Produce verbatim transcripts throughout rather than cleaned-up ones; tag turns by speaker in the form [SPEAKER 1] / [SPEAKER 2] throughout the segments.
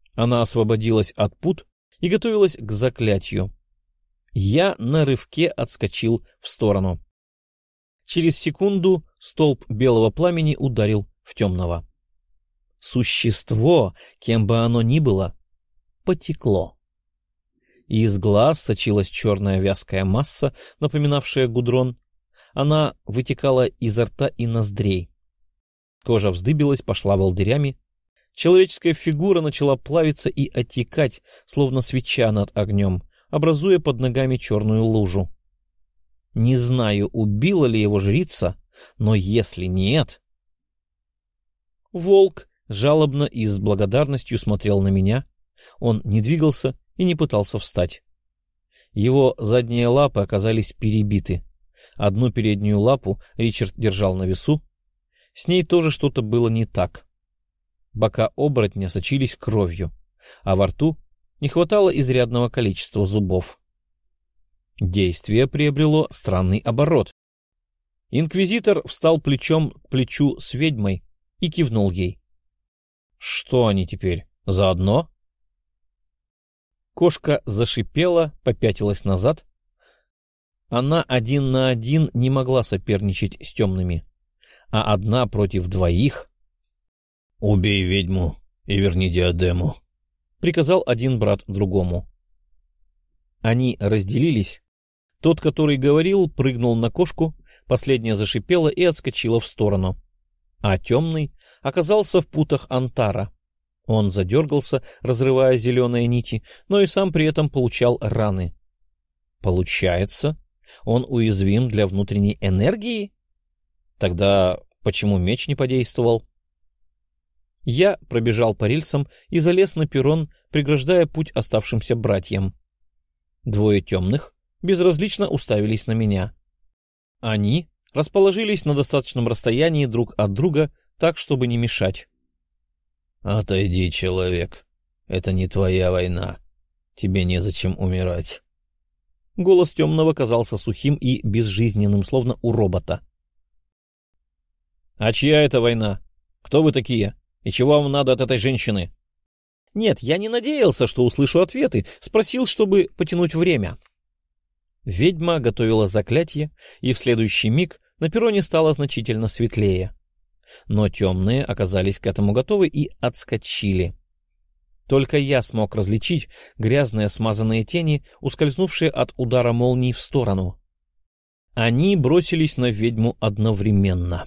[SPEAKER 1] Она освободилась от пут и готовилась к заклятию. Я на рывке отскочил в сторону. Через секунду столб белого пламени ударил в темного. Существо, кем бы оно ни было, потекло. Из глаз сочилась черная вязкая масса, напоминавшая гудрон. Она вытекала изо рта и ноздрей. Кожа вздыбилась, пошла волдырями. Человеческая фигура начала плавиться и отекать, словно свеча над огнем, образуя под ногами черную лужу. Не знаю, убила ли его жрица, но если нет... Волк жалобно и с благодарностью смотрел на меня. Он не двигался и не пытался встать. Его задние лапы оказались перебиты. Одну переднюю лапу Ричард держал на весу. С ней тоже что-то было не так. Бока оборотня сочились кровью, а во рту не хватало изрядного количества зубов. Действие приобрело странный оборот. Инквизитор встал плечом к плечу с ведьмой и кивнул ей. Что они теперь, заодно? Кошка зашипела, попятилась назад. Она один на один не могла соперничать с темными, а одна против двоих... — Убей ведьму и верни диадему, — приказал один брат другому. Они разделились. Тот, который говорил, прыгнул на кошку, последняя зашипела и отскочила в сторону. А темный оказался в путах Антара. Он задергался, разрывая зеленые нити, но и сам при этом получал раны. Получается, он уязвим для внутренней энергии? Тогда почему меч не подействовал? Я пробежал по рельсам и залез на перрон, преграждая путь оставшимся братьям. Двое темных безразлично уставились на меня. Они расположились на достаточном расстоянии друг от друга, так, чтобы не мешать. — Отойди, человек. Это не твоя война. Тебе незачем умирать. Голос темного казался сухим и безжизненным, словно у робота. — А чья это война? Кто вы такие? И чего вам надо от этой женщины? Нет, я не надеялся, что услышу ответы. Спросил, чтобы потянуть время. Ведьма готовила заклятие, и в следующий миг на перроне стало значительно светлее. Но темные оказались к этому готовы и отскочили. Только я смог различить грязные смазанные тени, ускользнувшие от удара молнии в сторону. Они бросились на ведьму одновременно.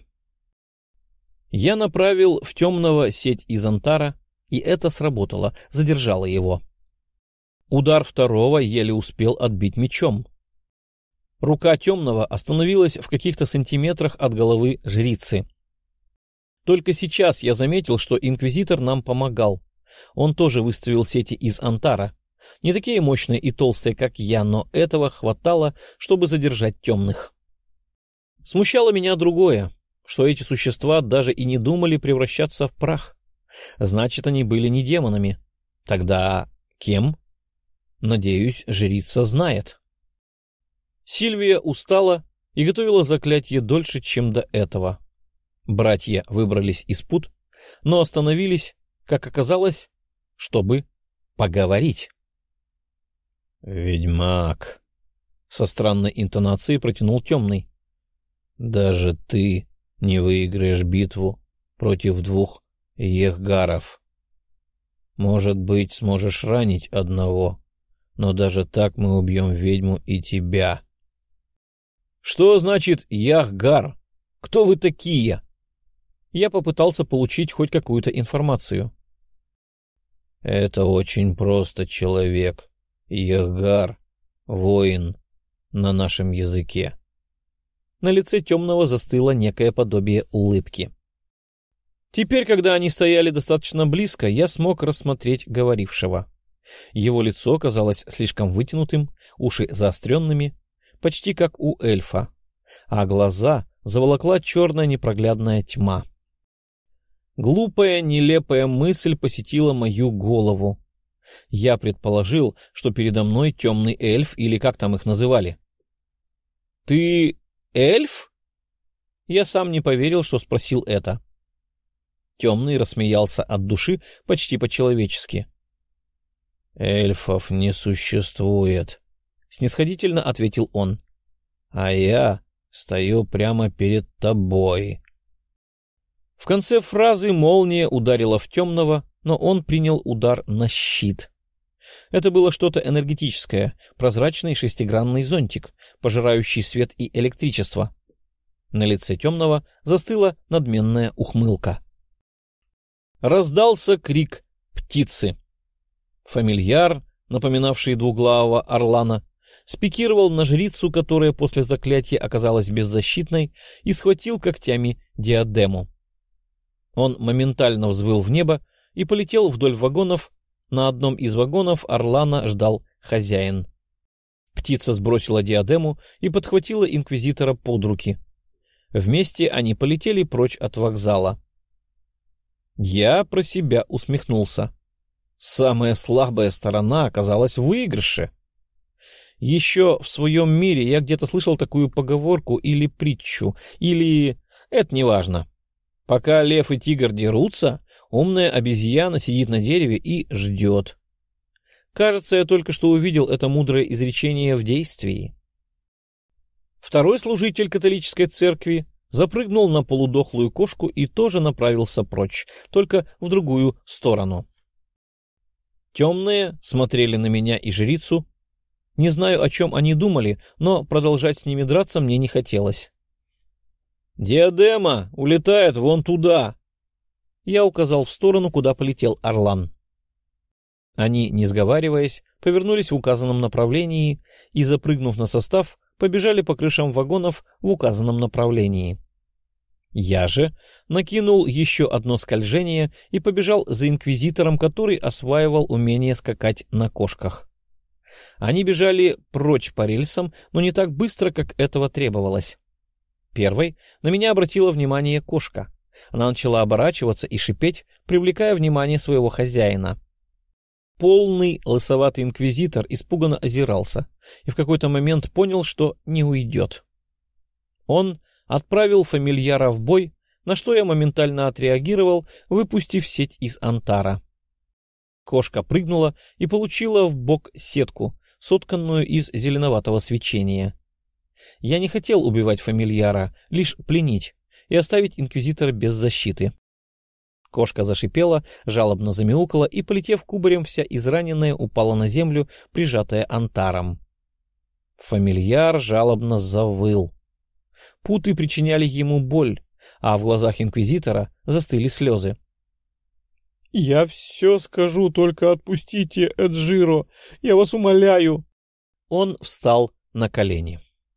[SPEAKER 1] Я направил в темного сеть из Антара, и это сработало, задержало его. Удар второго еле успел отбить мечом. Рука темного остановилась в каких-то сантиметрах от головы жрицы. Только сейчас я заметил, что инквизитор нам помогал. Он тоже выставил сети из Антара. Не такие мощные и толстые, как я, но этого хватало, чтобы задержать темных. Смущало меня другое, что эти существа даже и не думали превращаться в прах. Значит, они были не демонами. Тогда кем? Надеюсь, жрица знает. Сильвия устала и готовила заклятие дольше, чем до этого. Братья выбрались из пут, но остановились, как оказалось, чтобы поговорить. — Ведьмак! — со странной интонацией протянул темный. — Даже ты не выиграешь битву против двух ехгаров. Может быть, сможешь ранить одного, но даже так мы убьем ведьму и тебя. — Что значит Яхгар? Кто вы такие? Я попытался получить хоть какую-то информацию. — Это очень просто, человек. Яхгар — воин на нашем языке. На лице темного застыло некое подобие улыбки. Теперь, когда они стояли достаточно близко, я смог рассмотреть говорившего. Его лицо казалось слишком вытянутым, уши заостренными, почти как у эльфа, а глаза заволокла черная непроглядная тьма. Глупая, нелепая мысль посетила мою голову. Я предположил, что передо мной темный эльф, или как там их называли. — Ты эльф? Я сам не поверил, что спросил это. Темный рассмеялся от души почти по-человечески. — Эльфов не существует, — снисходительно ответил он. — А я стою прямо перед тобой. В конце фразы молния ударила в темного, но он принял удар на щит. Это было что-то энергетическое, прозрачный шестигранный зонтик, пожирающий свет и электричество. На лице темного застыла надменная ухмылка. Раздался крик птицы. Фамильяр, напоминавший двуглавого орлана, спикировал на жрицу, которая после заклятия оказалась беззащитной, и схватил когтями диадему. Он моментально взвыл в небо и полетел вдоль вагонов. На одном из вагонов орлана ждал хозяин. Птица сбросила диадему и подхватила инквизитора под руки. Вместе они полетели прочь от вокзала. Я про себя усмехнулся. Самая слабая сторона оказалась в выигрыше. Еще в своем мире я где-то слышал такую поговорку или притчу, или... Это неважно. Пока лев и тигр дерутся, умная обезьяна сидит на дереве и ждет. Кажется, я только что увидел это мудрое изречение в действии. Второй служитель католической церкви запрыгнул на полудохлую кошку и тоже направился прочь, только в другую сторону. Темные смотрели на меня и жрицу. Не знаю, о чем они думали, но продолжать с ними драться мне не хотелось. «Диадема улетает вон туда!» Я указал в сторону, куда полетел орлан. Они, не сговариваясь, повернулись в указанном направлении и, запрыгнув на состав, побежали по крышам вагонов в указанном направлении. Я же накинул еще одно скольжение и побежал за инквизитором, который осваивал умение скакать на кошках. Они бежали прочь по рельсам, но не так быстро, как этого требовалось. Первой на меня обратила внимание кошка. Она начала оборачиваться и шипеть, привлекая внимание своего хозяина. Полный лысоватый инквизитор испуганно озирался и в какой-то момент понял, что не уйдет. Он отправил фамильяра в бой, на что я моментально отреагировал, выпустив сеть из антара. Кошка прыгнула и получила в бок сетку, сотканную из зеленоватого свечения. Я не хотел убивать фамильяра, лишь пленить и оставить инквизитора без защиты. Кошка зашипела, жалобно замяукала и, полетев кубарем, вся израненная упала на землю, прижатая антаром. Фамильяр жалобно завыл. Путы причиняли ему боль, а в глазах инквизитора застыли слезы. — Я все скажу, только отпустите Эджиро, я вас умоляю. Он встал на колени.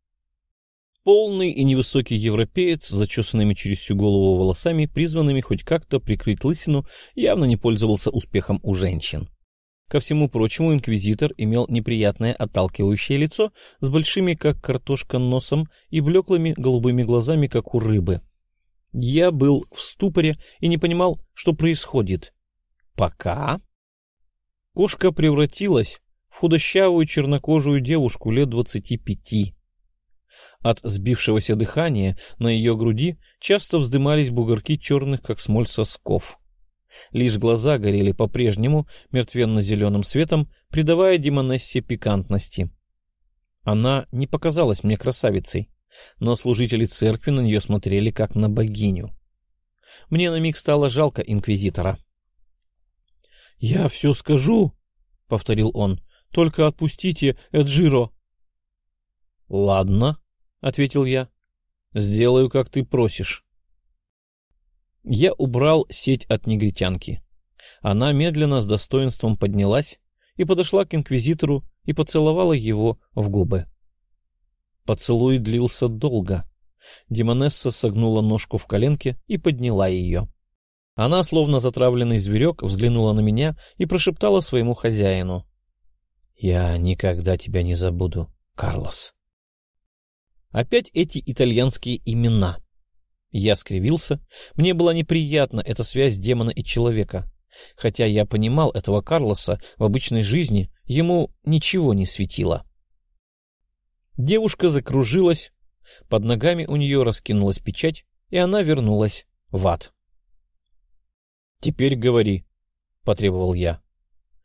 [SPEAKER 1] Полный и невысокий европеец с зачесанными через всю голову волосами, призванными хоть как-то прикрыть лысину, явно не пользовался успехом у женщин. Ко всему прочему, инквизитор имел неприятное отталкивающее лицо с большими, как картошка, носом и блеклыми голубыми глазами, как у рыбы. Я был в ступоре и не понимал, что происходит. Пока... Кошка превратилась в худощавую чернокожую девушку лет двадцати пяти. От сбившегося дыхания на ее груди часто вздымались бугорки черных, как смоль, сосков. Лишь глаза горели по-прежнему мертвенно-зеленым светом, придавая демонессе пикантности. Она не показалась мне красавицей, но служители церкви на нее смотрели как на богиню. Мне на миг стало жалко инквизитора. — Я все скажу, — повторил он, — только отпустите Эджиро. — Ладно, — ответил я, — сделаю, как ты просишь. Я убрал сеть от негритянки. Она медленно с достоинством поднялась и подошла к инквизитору и поцеловала его в губы. Поцелуй длился долго. Демонесса согнула ножку в коленке и подняла ее. Она, словно затравленный зверек, взглянула на меня и прошептала своему хозяину: — Я никогда тебя не забуду, Карлос. Опять эти итальянские имена. Я скривился. Мне была неприятна эта связь демона и человека. Хотя я понимал этого Карлоса, в обычной жизни ему ничего не светило. Девушка закружилась, под ногами у нее раскинулась печать, и она вернулась в ад. — Теперь говори, — потребовал я.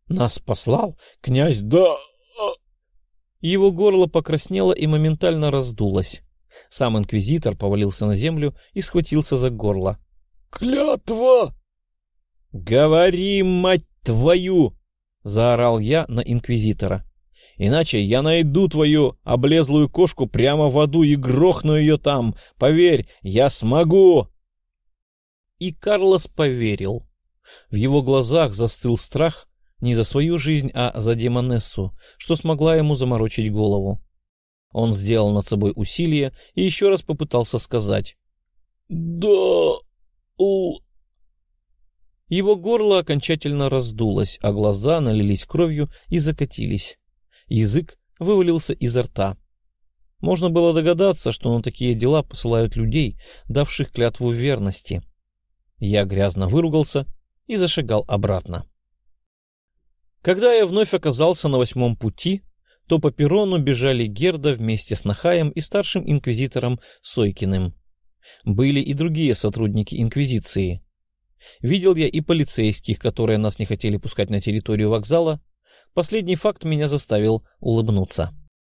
[SPEAKER 1] Нас послал князь да... Его горло покраснело и моментально раздулось. Сам инквизитор повалился на землю и схватился за горло. — Клятва! — Говори, мать твою! — заорал я на инквизитора. — Иначе я найду твою облезлую кошку прямо в аду и грохну ее там. Поверь, я смогу! И Карлос поверил. В его глазах застыл страх не за свою жизнь, а за демонессу, что смогла ему заморочить голову. Он сделал над собой усилие и еще раз попытался сказать «Да... у...». Его горло окончательно раздулось, а глаза налились кровью и закатились. Язык вывалился изо рта. Можно было догадаться, что на такие дела посылают людей, давших клятву верности. Я грязно выругался и зашагал обратно. Когда я вновь оказался на восьмом пути, то по перрону бежали Герда вместе с Нахаем и старшим инквизитором Сойкиным. Были и другие сотрудники инквизиции. Видел я и полицейских, которые нас не хотели пускать на территорию вокзала. Последний факт меня заставил улыбнуться.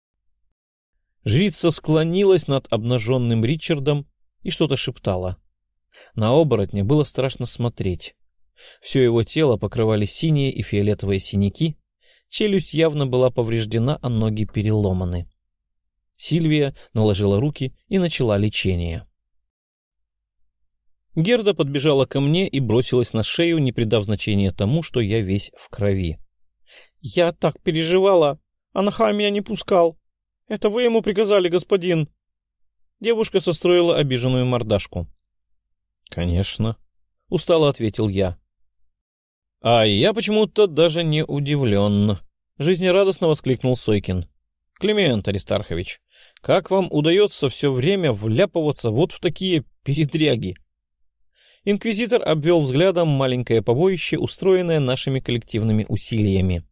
[SPEAKER 1] Жрица склонилась над обнаженным Ричардом и что-то шептала. На оборотня было страшно смотреть. Все его тело покрывали синие и фиолетовые синяки, челюсть явно была повреждена, а ноги переломаны. Сильвия наложила руки и начала лечение. Герда подбежала ко мне и бросилась на шею, не придав значения тому, что я весь в крови. — Я так переживала, а Нахай меня не пускал. Это вы ему приказали, господин. Девушка состроила обиженную мордашку. — Конечно, — устало ответил я. — А я почему-то даже не удивлен, — жизнерадостно воскликнул Сойкин. — Климент Аристархович, как вам удается все время вляпываться вот в такие передряги? Инквизитор обвел взглядом маленькое побоище, устроенное нашими коллективными усилиями.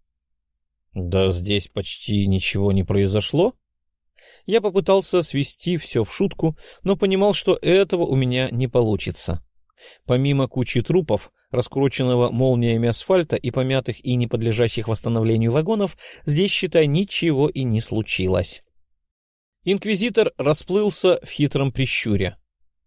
[SPEAKER 1] — Да здесь почти ничего не произошло. Я попытался свести все в шутку, но понимал, что этого у меня не получится. Помимо кучи трупов, раскуроченного молниями асфальта и помятых и не подлежащих восстановлению вагонов, здесь, считай, ничего и не случилось. Инквизитор расплылся в хитром прищуре.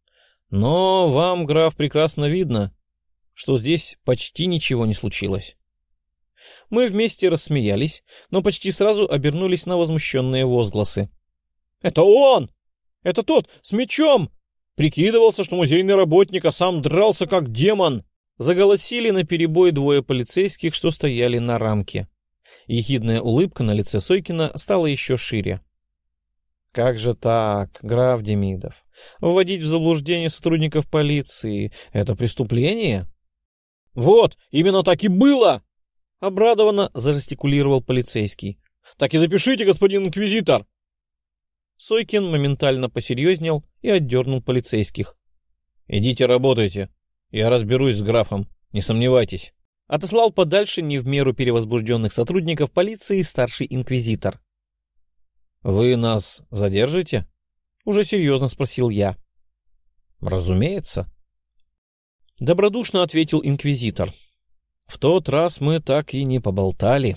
[SPEAKER 1] Но вам, граф, прекрасно видно, что здесь почти ничего не случилось. Мы вместе рассмеялись, но почти сразу обернулись на возмущенные возгласы. — Это он! Это тот с мечом! Прикидывался, что музейный работник, а сам дрался как демон! Заголосили наперебой двое полицейских, что стояли на рамке. Ехидная улыбка на лице Сойкина стала еще шире. — Как же так, граф Демидов? Вводить в заблуждение сотрудников полиции — это преступление? — Вот, именно так и было! — обрадованно зажестикулировал полицейский. — Так и запишите, господин инквизитор! Сойкин моментально посерьезнел и отдернул полицейских. — Идите работайте, я разберусь с графом, не сомневайтесь. Отослал подальше не в меру перевозбужденных сотрудников полиции старший инквизитор. — Вы нас задержите? — уже серьезно спросил я. — Разумеется. Добродушно ответил инквизитор. В тот раз мы так и не поболтали.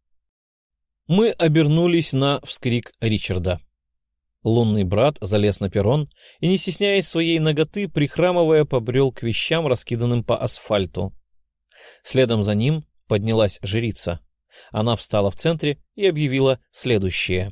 [SPEAKER 1] Мы обернулись на вскрик Ричарда. Лунный брат залез на перрон и, не стесняясь своей наготы, прихрамывая, побрел к вещам, раскиданным по асфальту. Следом за ним поднялась жрица. Она встала в центре и объявила следующее.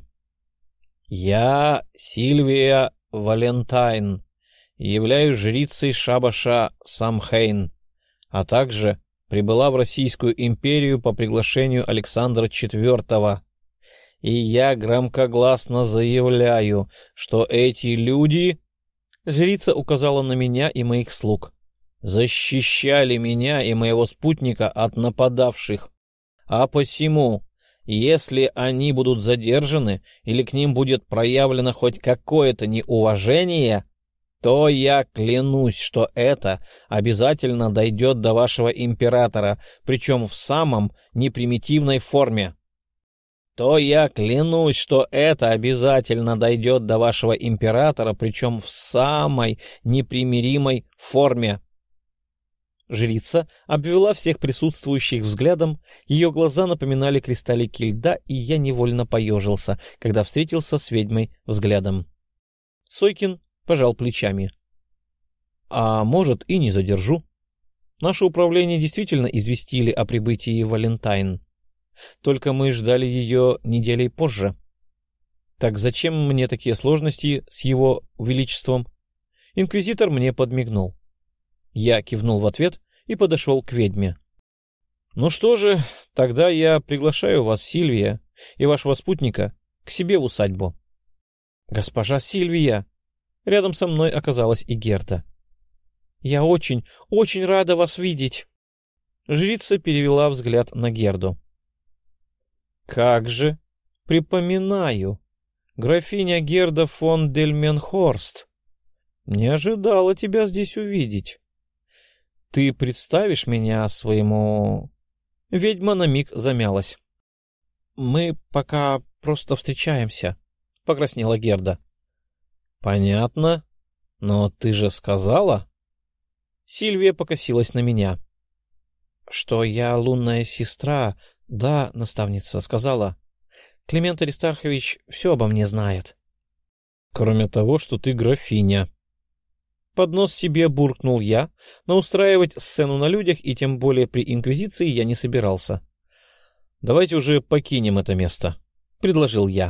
[SPEAKER 1] «Я, Сильвия Валентайн, являюсь жрицей шабаша Самхейн, а также прибыла в Российскую империю по приглашению Александра четвёртого. И я громкогласно заявляю, что эти люди...» Жрица указала на меня и моих слуг. «Защищали меня и моего спутника от нападавших. А посему, если они будут задержаны или к ним будет проявлено хоть какое-то неуважение, то я клянусь, что это обязательно дойдет до вашего императора, причем в самом непримитивной форме. То я клянусь, что это обязательно дойдет до вашего императора, причем в самой непримиримой форме». Жрица обвела всех присутствующих взглядом, ее глаза напоминали кристаллики льда, и я невольно поежился, когда встретился с ведьмой взглядом. Сойкин пожал плечами. — А может, и не задержу. Наше управление действительно известили о прибытии Валентайн. Только мы ждали ее неделей позже. Так зачем мне такие сложности с его величеством? Инквизитор мне подмигнул. Я кивнул в ответ и подошел к ведьме. — Ну что же, тогда я приглашаю вас, Сильвия, и вашего спутника к себе в усадьбу. — Госпожа Сильвия! Рядом со мной оказалась и Герда. — Я очень, очень рада вас видеть! Жрица перевела взгляд на Герду. — Как же! Припоминаю. Графиня Герда фон Дельменхорст. Не ожидала тебя здесь увидеть. Ты представишь меня своему... Ведьма на миг замялась. — Мы пока просто встречаемся, — покраснела Герда. — Понятно. Но ты же сказала... Сильвия покосилась на меня. — Что я лунная сестра, да, наставница, сказала. Климент Аристархович все обо мне знает. — Кроме того, что ты графиня. Под нос себе буркнул я, но устраивать сцену на людях и тем более при Инквизиции я не собирался. — Давайте уже покинем это место, — предложил я.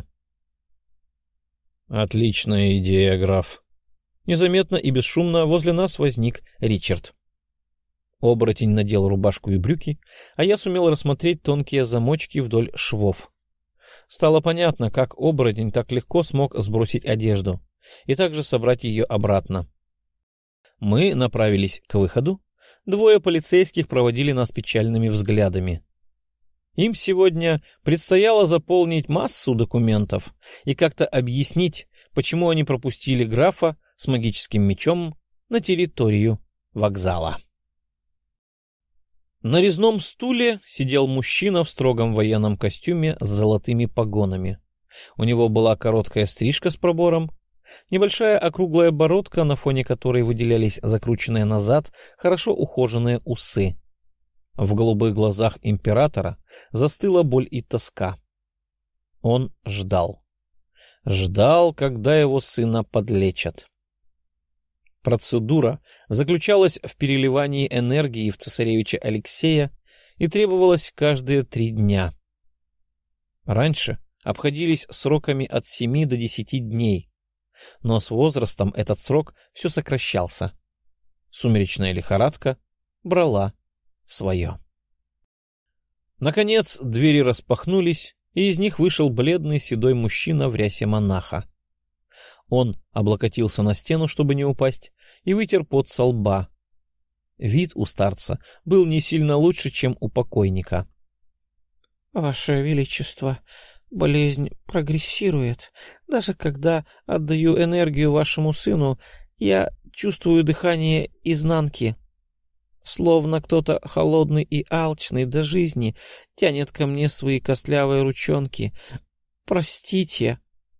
[SPEAKER 1] — Отличная идея, граф. Незаметно и бесшумно возле нас возник Ричард. Оборотень надел рубашку и брюки, а я сумел рассмотреть тонкие замочки вдоль швов. Стало понятно, как оборотень так легко смог сбросить одежду и также собрать ее обратно. Мы направились к выходу. Двое полицейских проводили нас печальными взглядами. Им сегодня предстояло заполнить массу документов и как-то объяснить, почему они пропустили графа с магическим мечом на территорию вокзала. На резном стуле сидел мужчина в строгом военном костюме с золотыми погонами. У него была короткая стрижка с пробором, небольшая округлая бородка, на фоне которой выделялись закрученные назад хорошо ухоженные усы. В голубых глазах императора застыла боль и тоска. Он ждал. Ждал, когда его сына подлечат. Процедура заключалась в переливании энергии в цесаревича Алексея и требовалась каждые три дня. Раньше обходились сроками от семи до десяти дней, но с возрастом этот срок все сокращался. Сумеречная лихорадка брала свое. Наконец двери распахнулись, и из них вышел бледный седой мужчина в рясе монаха. Он облокотился на стену, чтобы не упасть, и вытер пот со лба. Вид у старца был не сильно лучше, чем у покойника. — Ваше Величество, болезнь прогрессирует. Даже когда отдаю энергию вашему сыну, я чувствую дыхание изнанки. Словно кто-то холодный и алчный до жизни тянет ко мне свои костлявые ручонки. Простите.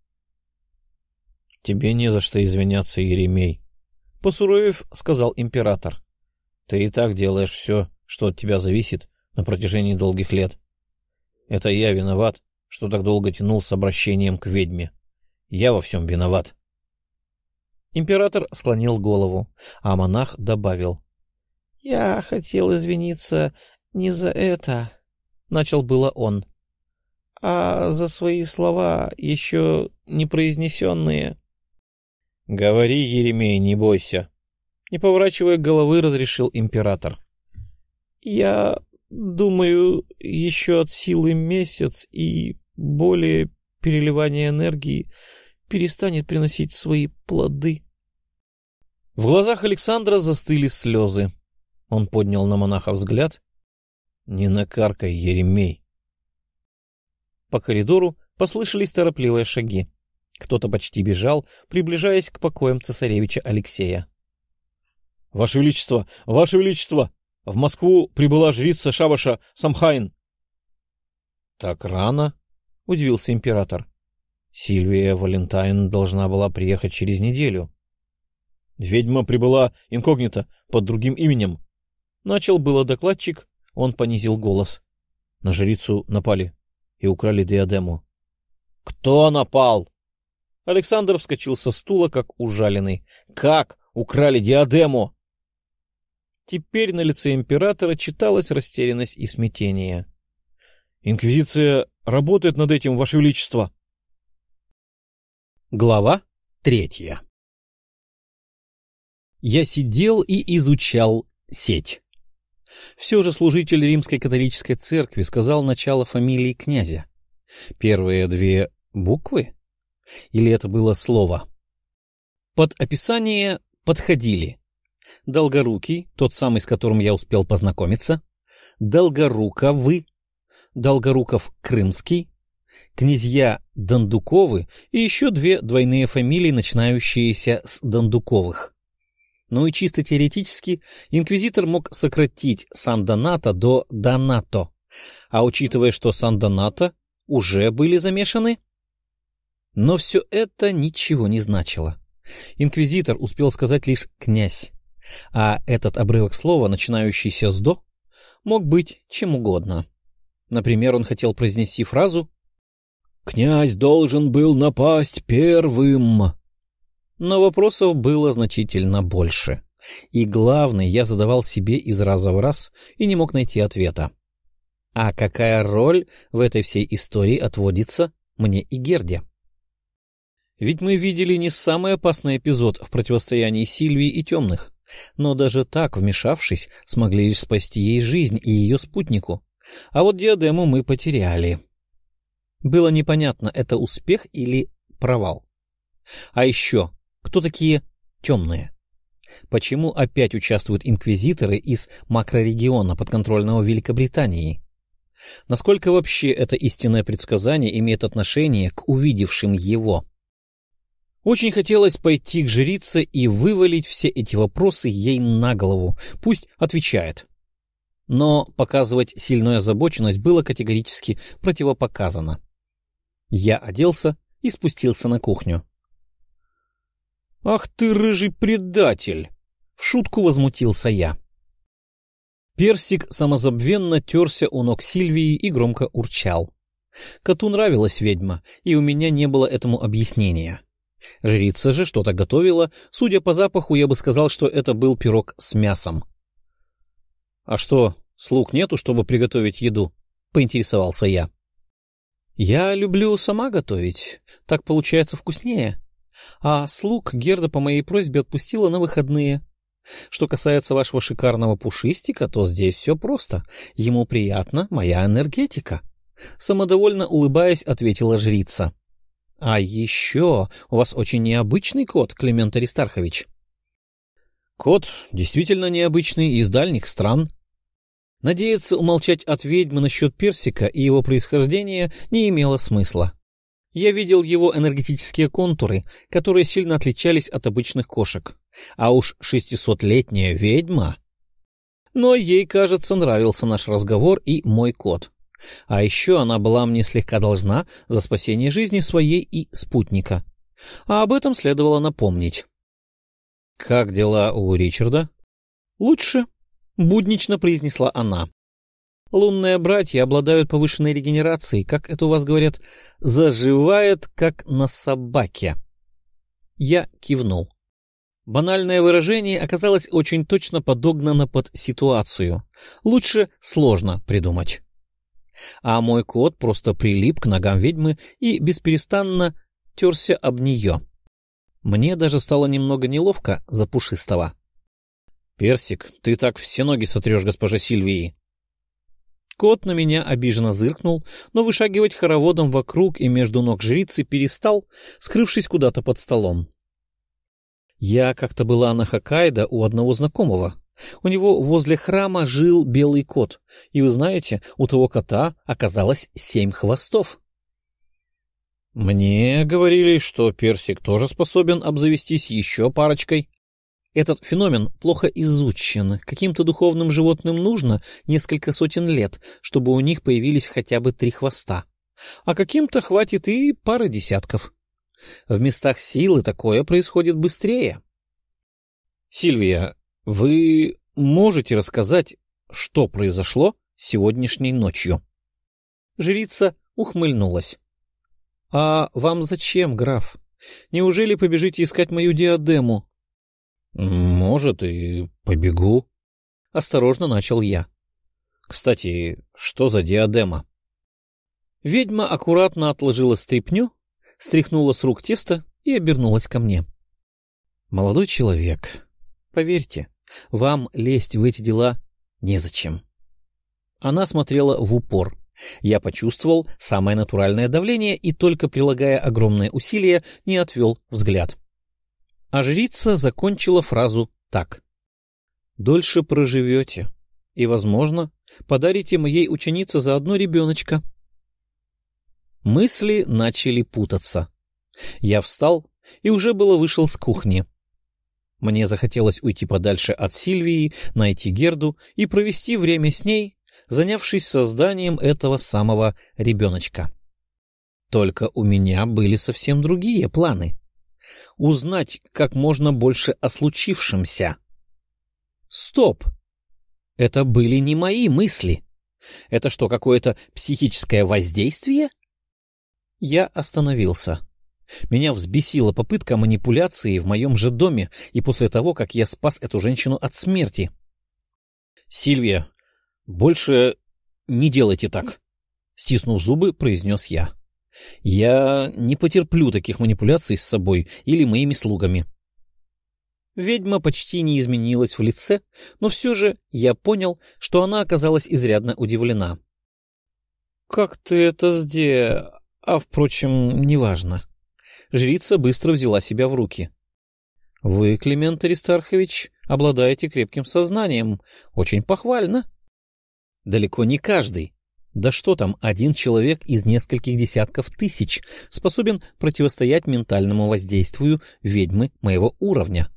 [SPEAKER 1] — Тебе не за что извиняться, Еремей, — посуровев, сказал император. — Ты и так делаешь все, что от тебя зависит на протяжении долгих лет. Это я виноват, что так долго тянул с обращением к ведьме. Я во всем виноват. Император склонил голову, а монах добавил. — Я хотел извиниться не за это, — начал было он, — а за свои слова, еще не произнесенные. — Говори, Еремей, не бойся, — не поворачивая головы, разрешил император. — Я думаю, еще от силы месяц и более переливания энергии перестанет приносить свои плоды. В глазах Александра застыли слезы. Он поднял на монаха взгляд. — Не накаркай, Еремей. По коридору послышались торопливые шаги. Кто-то почти бежал, приближаясь к покоям цесаревича Алексея. — Ваше Величество! Ваше Величество! В Москву прибыла жрица шабаша Самхайн. — Так рано? — удивился император. — Сильвия Валентайн должна была приехать через неделю. — Ведьма прибыла инкогнито, под другим именем. Начал было докладчик, он понизил голос. На жрицу напали и украли диадему. — Кто напал? Александр вскочил со стула, как ужаленный. — Как украли диадему? Теперь на лице императора читалась растерянность и смятение. — Инквизиция работает над этим, Ваше Величество. Глава третья. Я сидел и изучал сеть. Все же служитель Римской католической церкви сказал начало фамилии князя. Первые две буквы? Или это было слово? Под описание подходили Долгорукий, тот самый, с которым я успел познакомиться, Долгоруковы, Долгоруков Крымский, князья Дондуковы и еще две двойные фамилии, начинающиеся с Дондуковых. Ну и чисто теоретически инквизитор мог сократить Сан-Донато до Донато, а учитывая, что Сан-Донато уже были замешаны. Но все это ничего не значило. Инквизитор успел сказать лишь «князь», а этот обрывок слова, начинающийся с «до», мог быть чем угодно. Например, он хотел произнести фразу «Князь должен был напасть первым». Но вопросов было значительно больше. И главный я задавал себе из раза в раз и не мог найти ответа. А какая роль в этой всей истории отводится мне и Герде? Ведь мы видели не самый опасный эпизод в противостоянии Сильвии и Темных, но даже так, вмешавшись, смогли лишь спасти ей жизнь и ее спутнику. А вот диадему мы потеряли. Было непонятно, это успех или провал. А еще, кто такие темные? Почему опять участвуют инквизиторы из макрорегиона подконтрольного Великобритании? Насколько вообще это истинное предсказание имеет отношение к увидевшим его? Очень хотелось пойти к жрице и вывалить все эти вопросы ей на голову. Пусть отвечает. Но показывать сильную озабоченность было категорически противопоказано. Я оделся и спустился на кухню. «Ах ты, рыжий предатель!» — в шутку возмутился я. Персик самозабвенно терся у ног Сильвии и громко урчал. Коту нравилась ведьма, и у меня не было этому объяснения. Жрица же что-то готовила, судя по запаху, я бы сказал, что это был пирог с мясом. — А что, слуг нету, чтобы приготовить еду? — поинтересовался я. — Я люблю сама готовить, так получается вкуснее. А слуг Герда по моей просьбе отпустила на выходные. Что касается вашего шикарного пушистика, то здесь все просто. Ему приятна моя энергетика. Самодовольно улыбаясь, ответила жрица. — А еще у вас очень необычный кот, Климент Аристархович. — Кот действительно необычный, из дальних стран. Надеяться умолчать от ведьмы насчет Персика и его происхождения не имело смысла. Я видел его энергетические контуры, которые сильно отличались от обычных кошек. А уж шестисотлетняя ведьма... Но ей, кажется, нравился наш разговор и мой кот. А еще она была мне слегка должна за спасение жизни своей и спутника. А об этом следовало напомнить. — Как дела у Ричарда? — Лучше, — буднично произнесла она. Лунные братья обладают повышенной регенерацией, как это у вас говорят, заживает, как на собаке. Я кивнул. Банальное выражение оказалось очень точно подогнано под ситуацию. Лучше сложно придумать. А мой кот просто прилип к ногам ведьмы и бесперестанно терся об нее. Мне даже стало немного неловко за пушистого. — Персик, ты так все ноги сотрешь госпоже Сильвии. Кот на меня обиженно зыркнул, но вышагивать хороводом вокруг и между ног жрицы перестал, скрывшись куда-то под столом. Я как-то была на Хоккайдо у одного знакомого. У него возле храма жил белый кот, и, вы знаете, у того кота оказалось семь хвостов. Мне говорили, что Персик тоже способен обзавестись еще парочкой. Этот феномен плохо изучен. Каким-то духовным животным нужно несколько сотен лет, чтобы у них появились хотя бы три хвоста. А каким-то хватит и пары десятков. В местах силы такое происходит быстрее. — Сильвия, вы можете рассказать, что произошло сегодняшней ночью?» Жрица ухмыльнулась. — А вам зачем, граф? Неужели побежите искать мою диадему? — Может, и побегу. Осторожно начал я. — Кстати, что за диадема? Ведьма аккуратно отложила стряпню, стряхнула с рук тесто и обернулась ко мне. — Молодой человек, поверьте, вам лезть в эти дела незачем. Она смотрела в упор. Я почувствовал самое натуральное давление и, только прилагая огромные усилия, не отвел взгляд. А жрица закончила фразу так. «Дольше проживете и, возможно, подарите моей ученице заодно ребеночка». Мысли начали путаться. Я встал и уже было вышел с кухни. Мне захотелось уйти подальше от Сильвии, найти Герду и провести время с ней, занявшись созданием этого самого ребеночка. Только у меня были совсем другие планы. Узнать как можно больше о случившемся. Стоп! Это были не мои мысли. Это что, какое-то психическое воздействие? Я остановился. Меня взбесила попытка манипуляции в моем же доме и после того, как я спас эту женщину от смерти. — Сильвия, больше не делайте так, — стиснув зубы, произнес я. — Я не потерплю таких манипуляций с собой или моими слугами. Ведьма почти не изменилась в лице, но все же я понял, что она оказалась изрядно удивлена. — Как ты это сделал? А, впрочем, неважно. Жрица быстро взяла себя в руки. — Вы, Климент Аристархович, обладаете крепким сознанием. Очень похвально. Далеко не каждый, да что там, один человек из нескольких десятков тысяч способен противостоять ментальному воздействию ведьмы моего уровня.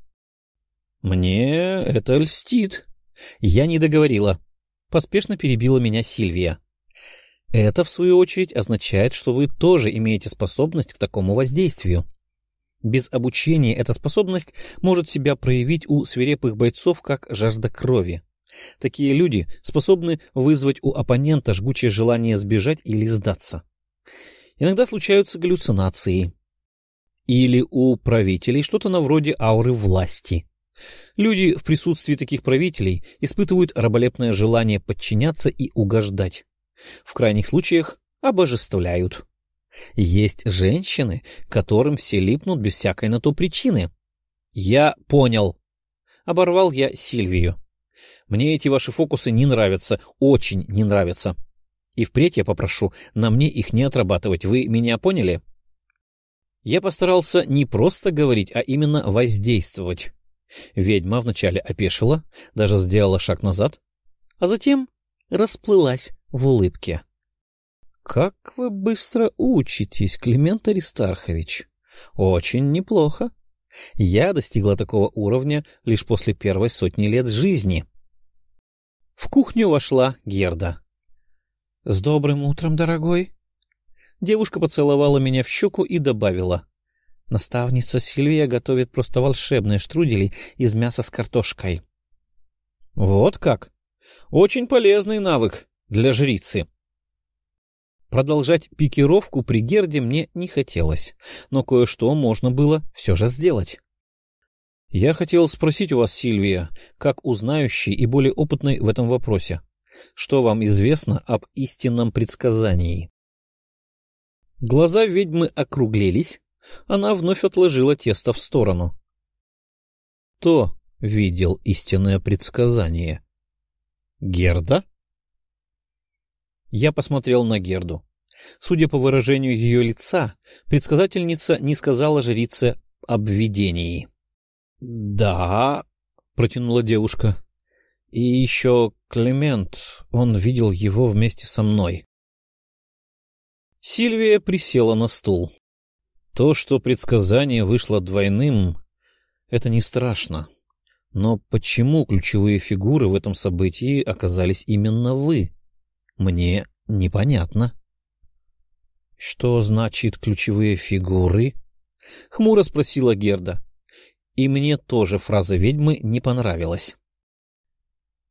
[SPEAKER 1] Мне это льстит. Я не договорила. Поспешно перебила меня Сильвия. Это, в свою очередь, означает, что вы тоже имеете способность к такому воздействию. Без обучения эта способность может себя проявить у свирепых бойцов как жажда крови. Такие люди способны вызвать у оппонента жгучее желание сбежать или сдаться. Иногда случаются галлюцинации. Или у правителей что-то на вроде ауры власти. Люди в присутствии таких правителей испытывают раболепное желание подчиняться и угождать. В крайних случаях обожествляют. Есть женщины, которым все липнут без всякой на то причины. Я понял. Оборвал я Сильвию. Мне эти ваши фокусы не нравятся, очень не нравятся. И впредь я попрошу на мне их не отрабатывать. Вы меня поняли? Я постарался не просто говорить, а именно воздействовать. Ведьма вначале опешила, даже сделала шаг назад, а затем расплылась в улыбке. — Как вы быстро учитесь, Климент Аристархович. Очень неплохо. Я достигла такого уровня лишь после первой сотни лет жизни. В кухню вошла Герда. — С добрым утром, дорогой. Девушка поцеловала меня в щеку и добавила. — Наставница Сильвия готовит просто волшебные штрудели из мяса с картошкой. — Вот как? Очень полезный навык для жрицы. Продолжать пикировку при Герде мне не хотелось, но кое-что можно было все же сделать. Я хотел спросить у вас, Сильвия, как у знающей и более опытной в этом вопросе, что вам известно об истинном предсказании? Глаза ведьмы округлились, она вновь отложила тесто в сторону. Кто видел истинное предсказание? Герда? Я посмотрел на Герду. Судя по выражению ее лица, предсказательница не сказала жрице об видении. — Да, — протянула девушка. — И еще Климент, он видел его вместе со мной. Сильвия присела на стул. То, что предсказание вышло двойным, это не страшно. Но почему ключевые фигуры в этом событии оказались именно вы? Мне непонятно. — Что значит ключевые фигуры? — хмуро спросила Герда. И мне тоже фраза ведьмы не понравилась.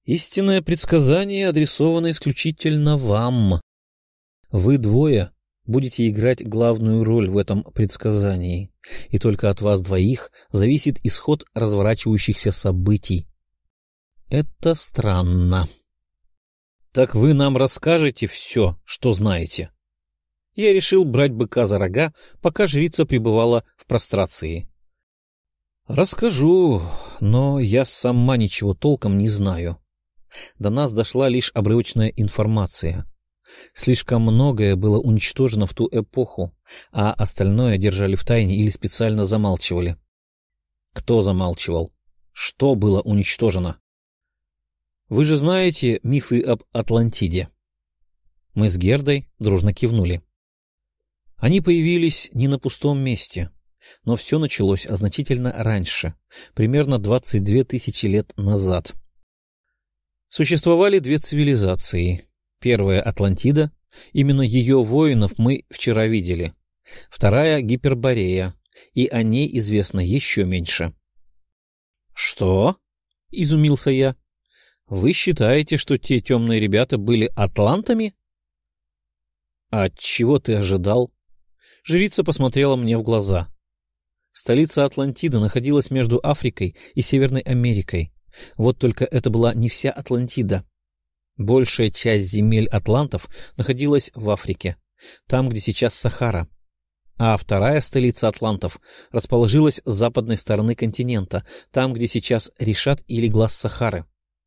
[SPEAKER 1] Истинное предсказание адресовано исключительно вам. Вы двое будете играть главную роль в этом предсказании, и только от вас двоих зависит исход разворачивающихся событий. Это странно. Так вы нам расскажете все, что знаете. Я решил брать быка за рога, пока жрица пребывала в прострации. Расскажу, но я сама ничего толком не знаю. До нас дошла лишь обрывочная информация. Слишком многое было уничтожено в ту эпоху, а остальное держали в тайне или специально замалчивали. Кто замалчивал? Что было уничтожено? Вы же знаете мифы об Атлантиде. Мы с Гердой дружно кивнули. Они появились не на пустом месте, но все началось значительно раньше, примерно двадцать две тысячи лет назад. Существовали две цивилизации. Первая — Атлантида, именно ее воинов мы вчера видели. Вторая — Гиперборея, и о ней известно еще меньше. — Что? — изумился я. — Вы считаете, что те темные ребята были атлантами? — А чего ты ожидал? Жрица посмотрела мне в глаза. Столица Атлантиды находилась между Африкой и Северной Америкой. Вот только это была не вся Атлантида. Большая часть земель атлантов находилась в Африке, там, где сейчас Сахара. А вторая столица атлантов расположилась с западной стороны континента, там, где сейчас Ришат или Глаз Сахары.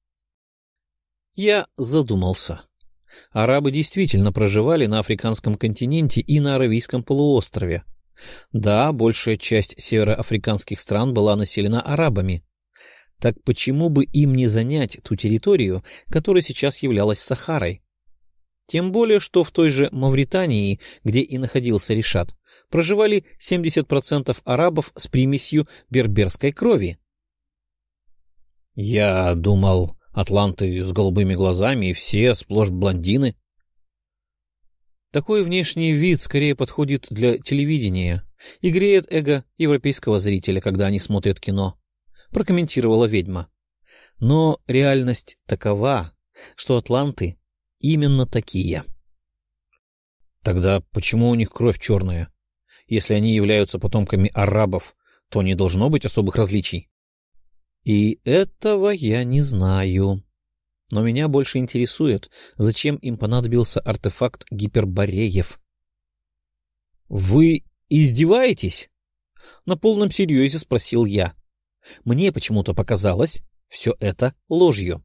[SPEAKER 1] Я задумался. Арабы действительно проживали на африканском континенте и на Аравийском полуострове. Да, большая часть североафриканских стран была населена арабами. Так почему бы им не занять ту территорию, которая сейчас являлась Сахарой? Тем более, что в той же Мавритании, где и находился Ришат, проживали семьдесят процентов арабов с примесью берберской крови. Я думал, атланты с голубыми глазами и все сплошь блондины. Такой внешний вид скорее подходит для телевидения и греет эго европейского зрителя, когда они смотрят кино, прокомментировала ведьма. Но реальность такова, что атланты именно такие. Тогда почему у них кровь черная? Если они являются потомками арабов, то не должно быть особых различий. И этого я не знаю. Но меня больше интересует, зачем им понадобился артефакт Гипербореев. Вы издеваетесь? На полном серьезе спросил я. Мне почему-то показалось все это ложью.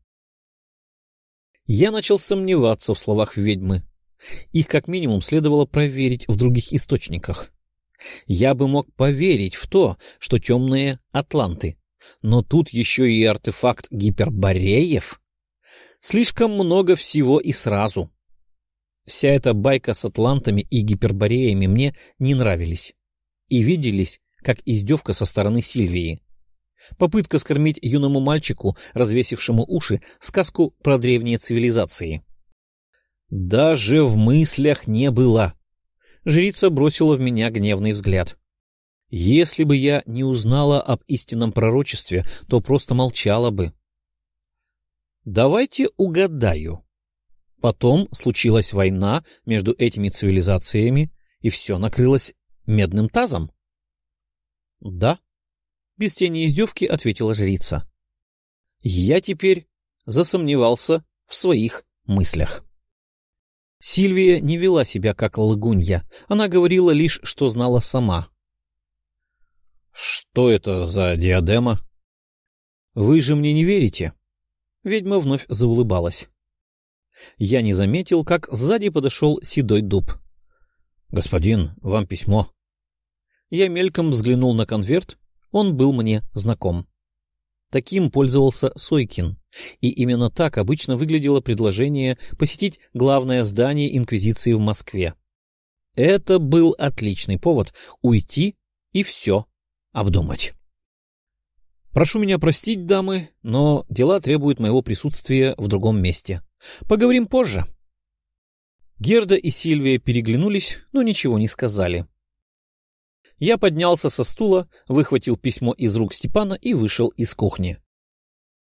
[SPEAKER 1] Я начал сомневаться в словах ведьмы. Их как минимум следовало проверить в других источниках. Я бы мог поверить в то, что темные атланты, но тут еще и артефакт Гипербореев. Слишком много всего и сразу. Вся эта байка с атлантами и гипербореями мне не нравились и виделись как издевка со стороны Сильвии. Попытка скормить юному мальчику, развесившему уши, сказку про древние цивилизации. Даже в мыслях не было. Жрица бросила в меня гневный взгляд. Если бы я не узнала об истинном пророчестве, то просто молчала бы. Давайте угадаю. Потом случилась война между этими цивилизациями, и все накрылось медным тазом. — Да, — без тени издевки ответила жрица. Я теперь засомневался в своих мыслях. Сильвия не вела себя как лгунья, она говорила лишь, что знала сама. — Что это за диадема? — Вы же мне не верите? Ведьма вновь заулыбалась. Я не заметил, как сзади подошел седой дуб. — Господин, вам письмо. Я мельком взглянул на конверт, он был мне знаком. Таким пользовался Сойкин, и именно так обычно выглядело предложение посетить главное здание Инквизиции в Москве. Это был отличный повод уйти и все обдумать. Прошу меня простить, дамы, но дела требуют моего присутствия в другом месте. Поговорим позже. Герда и Сильвия переглянулись, но ничего не сказали. Я поднялся со стула, выхватил письмо из рук Степана и вышел из кухни.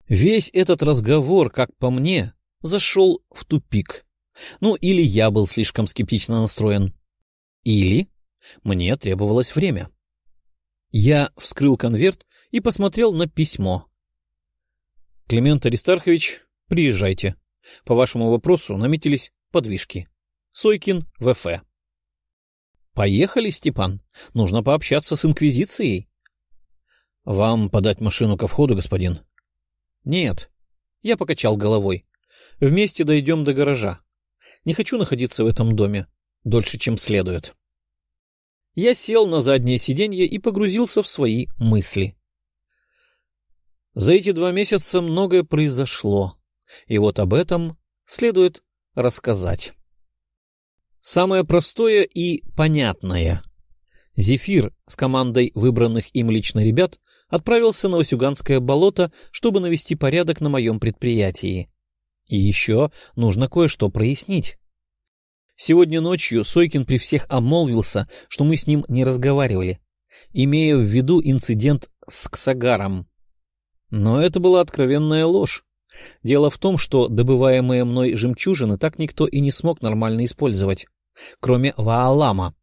[SPEAKER 1] Весь этот разговор, как по мне, зашел в тупик. Ну, или я был слишком скептично настроен, или мне требовалось время. Я вскрыл конверт и посмотрел на письмо. «Климент Аристархович, приезжайте. По вашему вопросу наметились подвижки. Сойкин, ВФ». «Поехали, Степан. Нужно пообщаться с Инквизицией». «Вам подать машину ко входу, господин?» «Нет». Я покачал головой. «Вместе дойдем до гаража. Не хочу находиться в этом доме дольше, чем следует». Я сел на заднее сиденье и погрузился в свои мысли. За эти два месяца многое произошло, и вот об этом следует рассказать. Самое простое и понятное. Зефир с командой выбранных им лично ребят отправился на Васюганское болото, чтобы навести порядок на моем предприятии. И еще нужно кое-что прояснить. Сегодня ночью Сойкин при всех обмолвился, что мы с ним не разговаривали, имея в виду инцидент с Ксагаром. Но это была откровенная ложь. Дело в том, что добываемые мной жемчужины так никто и не смог нормально использовать, кроме Ваалама.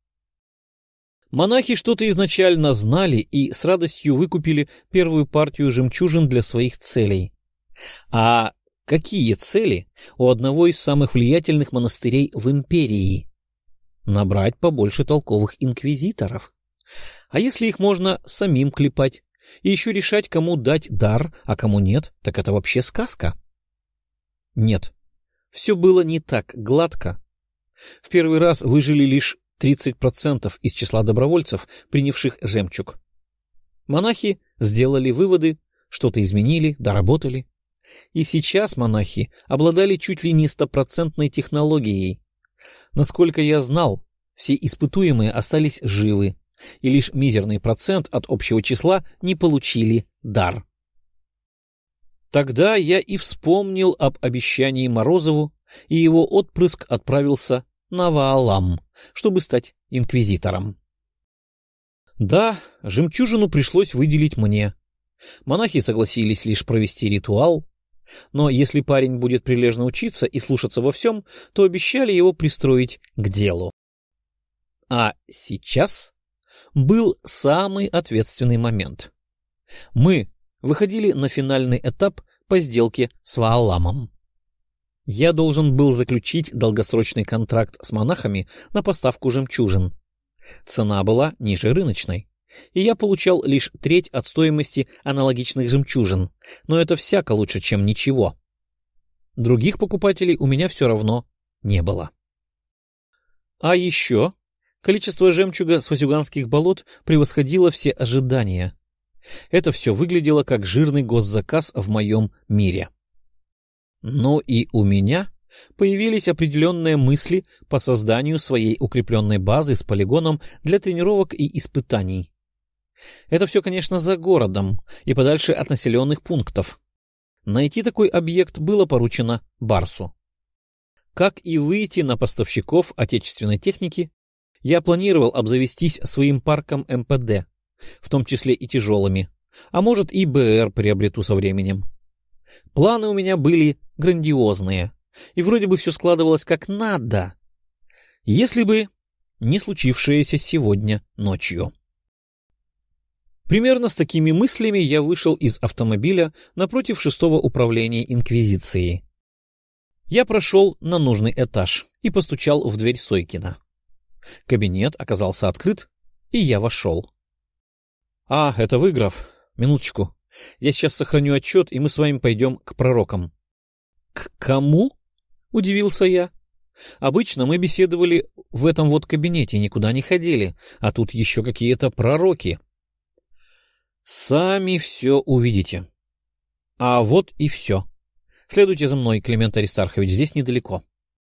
[SPEAKER 1] Монахи что-то изначально знали и с радостью выкупили первую партию жемчужин для своих целей. А какие цели у одного из самых влиятельных монастырей в империи? Набрать побольше толковых инквизиторов. А если их можно самим клепать? И еще решать, кому дать дар, а кому нет, так это вообще сказка. Нет, все было не так гладко. В первый раз выжили лишь тридцать процентов из числа добровольцев, принявших жемчуг. Монахи сделали выводы, что-то изменили, доработали. И сейчас монахи обладали чуть ли не стопроцентной технологией. Насколько я знал, все испытуемые остались живы, и лишь мизерный процент от общего числа не получили дар. Тогда я и вспомнил об обещании Морозову, и его отпрыск отправился на Ваалам, чтобы стать инквизитором. Да, жемчужину пришлось выделить мне. Монахи согласились лишь провести ритуал, но если парень будет прилежно учиться и слушаться во всем, то обещали его пристроить к делу. А сейчас был самый ответственный момент. Мы выходили на финальный этап по сделке с Ваалламом. Я должен был заключить долгосрочный контракт с монахами на поставку жемчужин. Цена была ниже рыночной, и я получал лишь треть от стоимости аналогичных жемчужин, но это всяко лучше, чем ничего. Других покупателей у меня все равно не было. А еще количество жемчуга с Васюганских болот превосходило все ожидания. Это все выглядело как жирный госзаказ в моем мире. Но и у меня появились определенные мысли по созданию своей укрепленной базы с полигоном для тренировок и испытаний. Это все, конечно, за городом и подальше от населенных пунктов. Найти такой объект было поручено Барсу. Как и выйти на поставщиков отечественной техники, я планировал обзавестись своим парком эм пэ дэ, в том числе и тяжелыми, а может и бэ эр приобрету со временем. Планы у меня были грандиозные, и вроде бы все складывалось как надо, если бы не случившееся сегодня ночью. Примерно с такими мыслями я вышел из автомобиля напротив шестого управления Инквизиции. Я прошел на нужный этаж и постучал в дверь Сойкина. Кабинет оказался открыт, и я вошел. — А, это вы, граф? Минуточку. Я сейчас сохраню отчет, и мы с вами пойдем к пророкам. — К кому? — удивился я. — Обычно мы беседовали в этом вот кабинете и никуда не ходили, а тут еще какие-то пророки. — Сами все увидите. — А вот и все. Следуйте за мной, Климент Аристархович, здесь недалеко.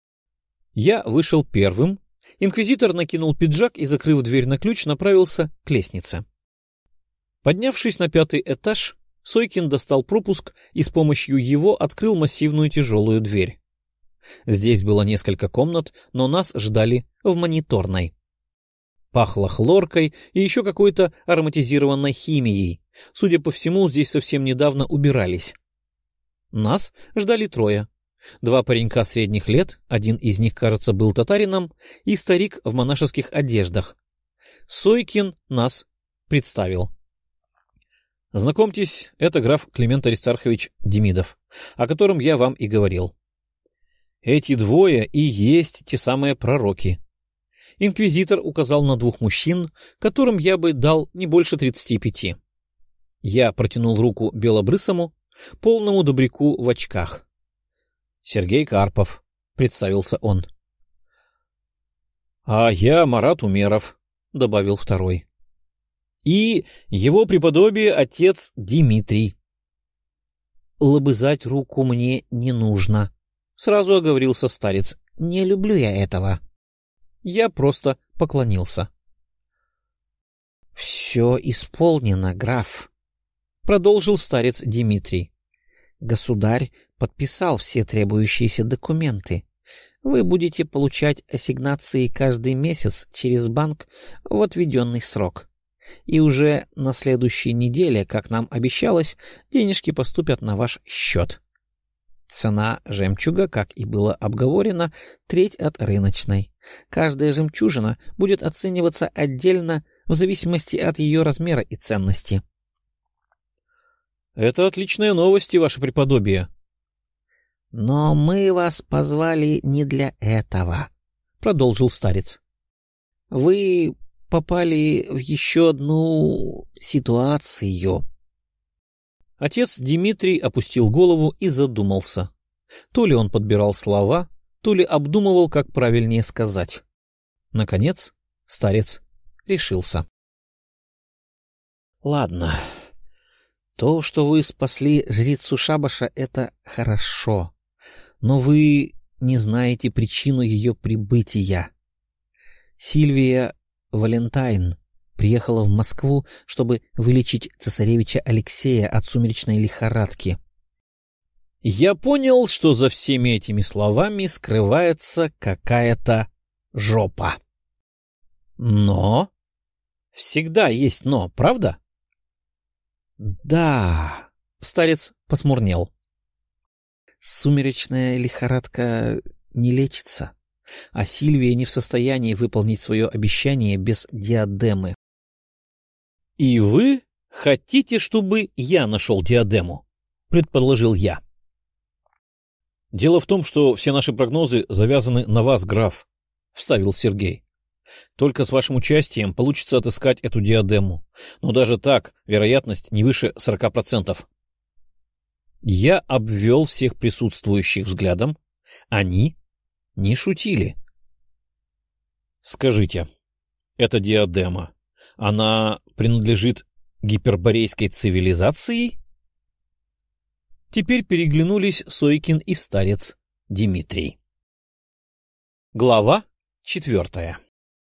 [SPEAKER 1] Я вышел первым. Инквизитор накинул пиджак и, закрыв дверь на ключ, направился к лестнице. Поднявшись на пятый этаж, Сойкин достал пропуск и с помощью его открыл массивную тяжелую дверь. Здесь было несколько комнат, но нас ждали в мониторной. Пахло хлоркой и еще какой-то ароматизированной химией. Судя по всему, здесь совсем недавно убирались. Нас ждали трое. Два паренька средних лет, один из них, кажется, был татарином, и старик в монашеских одеждах. Сойкин нас представил. Знакомьтесь, это граф Климент Аристархович Демидов, о котором я вам и говорил. Эти двое и есть те самые пророки. Инквизитор указал на двух мужчин, которым я бы дал не больше тридцати пяти. Я протянул руку белобрысому, полному добряку в очках. Сергей Карпов, — представился он. — А я Марат Умеров, — добавил второй. — И его преподобие отец Дмитрий. — Лобызать руку мне не нужно, — сразу оговорился старец. — Не люблю я этого. Я просто поклонился. — Все исполнено, граф, — продолжил старец Дмитрий. — Государь подписал все требующиеся документы. Вы будете получать ассигнации каждый месяц через банк в отведенный срок. И уже на следующей неделе, как нам обещалось, денежки поступят на ваш счет. Цена жемчуга, как и было обговорено, треть от рыночной. Каждая жемчужина будет оцениваться отдельно в зависимости от ее размера и ценности. — Это отличные новости, ваше преподобие. — Но мы вас позвали не для этого, — продолжил старец. — Вы попали в еще одну ситуацию. Отец Дмитрий опустил голову и задумался. То ли он подбирал слова, то ли обдумывал, как правильнее сказать. Наконец старец решился. — Ладно, то, что вы спасли жрицу шабаша, — это хорошо. Но вы не знаете причину ее прибытия. Сильвия Валентайн приехала в Москву, чтобы вылечить цесаревича Алексея от сумеречной лихорадки. Я понял, что за всеми этими словами скрывается какая-то жопа. Но всегда есть «но», правда? Да, старец посмурнел. Сумеречная лихорадка не лечится, а Сильвия не в состоянии выполнить свое обещание без диадемы. — И вы хотите, чтобы я нашел диадему? — предположил я. — Дело в том, что все наши прогнозы завязаны на вас, граф, — вставил Сергей. — Только с вашим участием получится отыскать эту диадему, но даже так вероятность не выше сорока процентов. Я обвел всех присутствующих взглядом. Они не шутили. — Скажите, эта диадема, она принадлежит гиперборейской цивилизации? Теперь переглянулись Сойкин и старец Дмитрий. Глава четвертая.